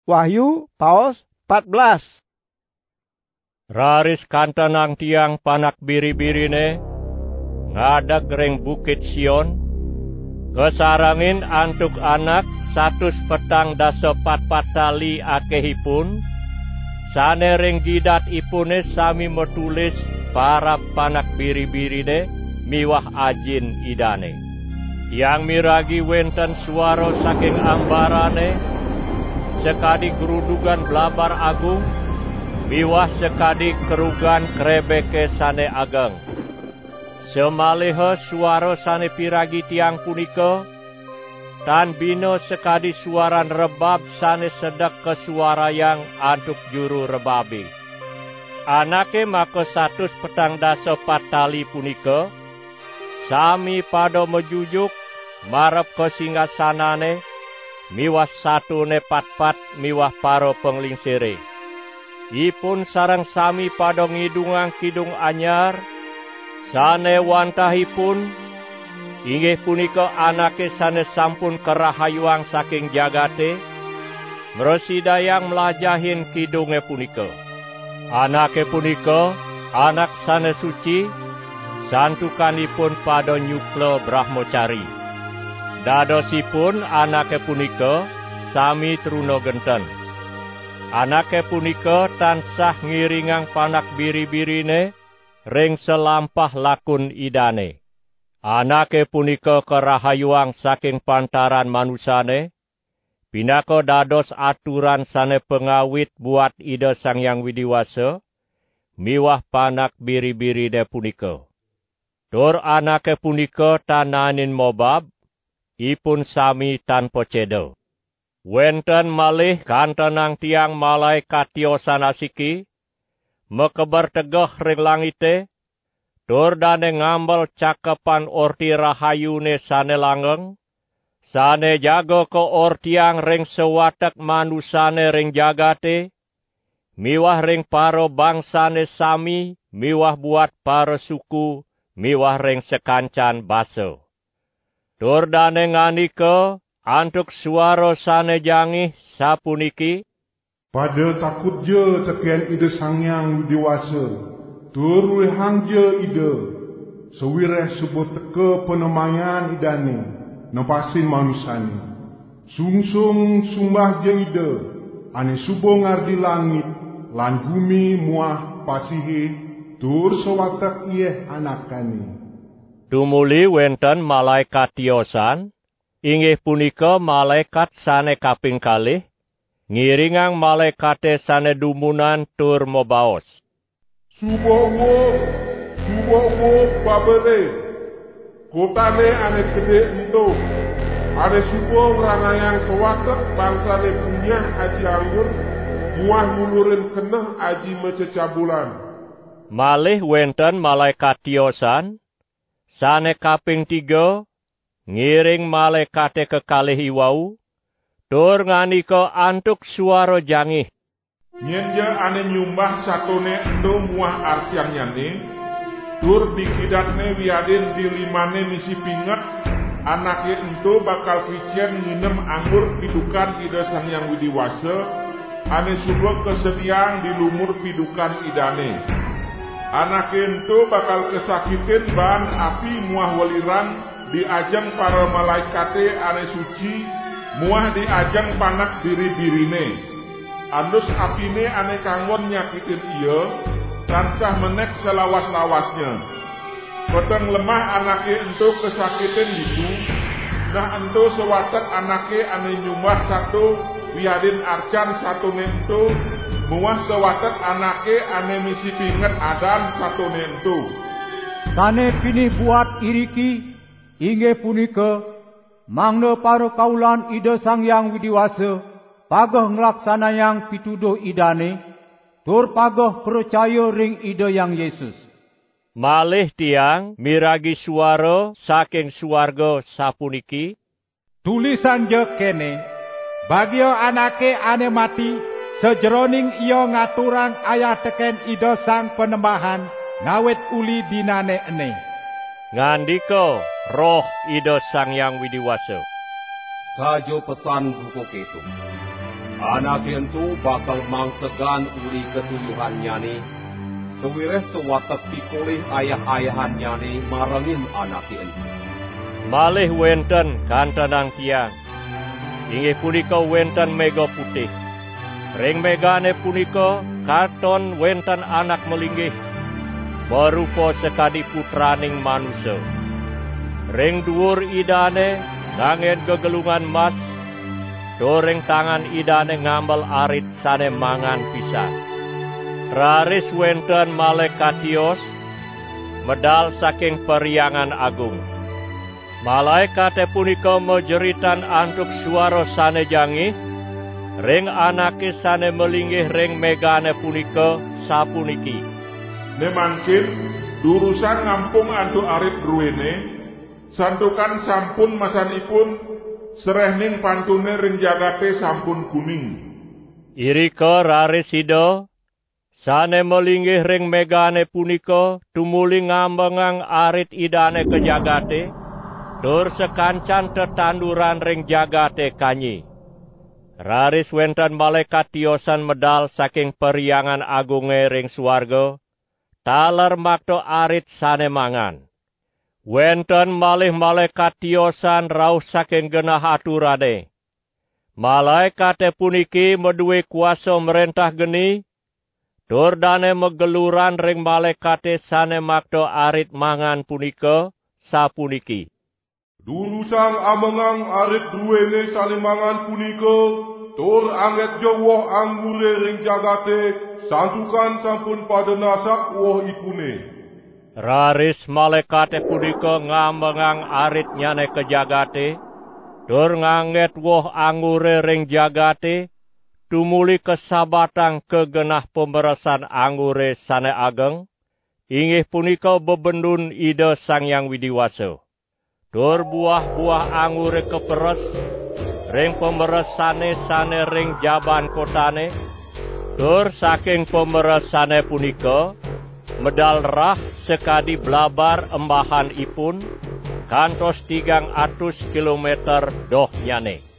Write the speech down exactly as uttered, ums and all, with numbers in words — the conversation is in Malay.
Wahyu paos empat belas. Raris kantanang tiang panak biri-birine ngadeg ring bukit Sion, kesarangin antuk anak satus petang dasa pat-pat tali akehipun, sane ring gidat ipune sami metulis para panak biri-birine miwah ajin idane. Yang miragi wenten suara saking ambarane, sekadi gerudugan blabar agung, miwah sekadi kerugan krebeke sane ageng. Semaliha suara sane piragi tiang punika, tan bino sekadi suaran rebab sane sedek ke suara yang antuk juru rebabi. Anake maka satus petang dasa patali punika, sami pada mejujuk marep ke singgasanane, miwah satu ne pat-pat miwah paro penglingsire. Ipun sarang sami pada ngidungang kidung anyar, sane wantahipun, inggih punika anake sane sampun kerahayuang saking jagate, mresidayang melajahin kidunge punika. Anake punika, anak sane suci, santukanipun pada nyukla brahmacari. Dadosipun anake punika sami truna genten. Anake punika tansah ngiringang panak biri-birine ring selampah lakun idane. Anake punika kerahayuang saking pantaran manusane, pinaka dados aturan sane pengawit buat Ida Sang Hyang Widiwasa, miwah panak biri-birine punika. Tur anake punika tananin mobab, ipun sami tanpa ceda. Wenten malih kantenang tiang malaikat tiosan asiki, mekebar tegeh ring langite, tur dane ngambel cakepan orti rahayune sane langgeng, sane jaga ke ortiang ring sewatek manusane ring jagate, miwah ring paro bangsane sami, miwah buat paro suku, miwah ring sekancan basa. Tur dane nganika antuk suara sane jangih sapuniki, pada takut je tekian Ida Sang Hyang Widiwasa, tur wehang je Ida, sewireh sebut teka penemayan idane, nepasin manusane. Sungsung sumbah je Ida, ane subo ngardi langit, lan bumi muah pasihe, tur sewatak ieh anakane. Tumuli wenten malaikat tiosan, inggih punika malaikat sane kaping kalih, ngiringang malaikate sane dumunan tur mobaos. Subo-wo, subo-wo babere, kotane ane gede ento, ane subo ngrangayang sewatek bangsane punya aji anggur, muah ngulurin keneh aji mececabulan. Malih wenten malaikat tiosan, sane kaping tiga, ngiring malaikate kekalih iwau, tur nganika antuk suara jangih. Nyenja ane nyumbah satone endo muah artiang nyane, tur dikidatne wiadin dilimane misi pinget, anake ento bakal kricen nginem anggur pidukan Ida Sang Hyang Widiwasa, ane subek kesediaan di lumur pidukan idane. Anake ento bakal kesakitin bahan api muah waliran di ajeng para malaikate ane suci, muah di ajeng panak biri-birine. Andus apine ane kanggon nyakitin iya, tansah menek selawas-lawasnya. Peteng lemah anake ento kesakitin gitu, nah ento sewatek anake ane nyumbah satu, wiadin arcan satu nento, muah sewatek anake ane misi pinget adan satu nento. Sane pinih buat iriki, inggih punika, mangna para kaulan Ida Sang Hyang Widiwasa, pagah nglaksanayang pituduh idane, tur pagah percaya ring Ida Yang Yesus. Malih tiang miragi suara saking suarga sapuniki, tulisan je kene, bagio anake ane mati, sejroning iyo ngaturang ayah teken Ida Sang Penembahan, ngawet uli dinane ene. Ngandika roh Ida Sang Hyang Widiwasa. Sajo pesan buku ketu. Anak entu bakal mangsegan uli ketuyuhannya nih. Sewireh sewatek pikulih ayah-ayahannya nih marengin anak entu. Malih wenten kantenang tiang. Inggih punika wenten mega putih. Ring megane punika katon wenten anak melinggih. Berupa sekadi putraning manusia. Ring dhuwur idane ngangen gegelungan mas. Doreng tangan idane ngambel arit sane mangan pisan. Raris wenten malaikatios medal saking periangan agung. Malaikate punika mejeritan antuk suara sane jangi. Ring anake sane melinggih ring megane punika sapuniki. Memangkin durusan ngampung antuk arit ruwene. Santukan sampun masanipun. Serehning pantune ring jagate sampun kuning. Irika rarisida sane melinggih ring megane punika tumuli ngambengang arit idane ke jagate tur sekancan tetanduran ring jagate kanyi. Raris wenten malaikat tiosan medal saking periangan agunge ring swarga taler makto arit sane mangan. Wenten malih malaikat tiosan rauh saking genah aturane. Malaikate puniki meduwe kuasa merentah geni, tur dane megeluran ring malaikate sane makto arit mangan punika sapuniki. Durusang amengang arit duwene sane mangan punika, tur anget jo woh anggure ring jagate, santukan sampun pada nasak woh ipune. Raris malaikate punika ngambengang arit nyane ke jagate, tur nganget woh anggure ring jagate, tumuli kesabatang kegenah pemberesan anggure sane ageng, inggih punika bebendun Ida Sang Hyang Widiwasa. Tur buah-buah anggure keperes, ring pemberesane sane ring jaban kotane, tur saking pemberesane punika, medal rah sekadi blabar embahan ipun kantos tigang atus kilometer doh nyane.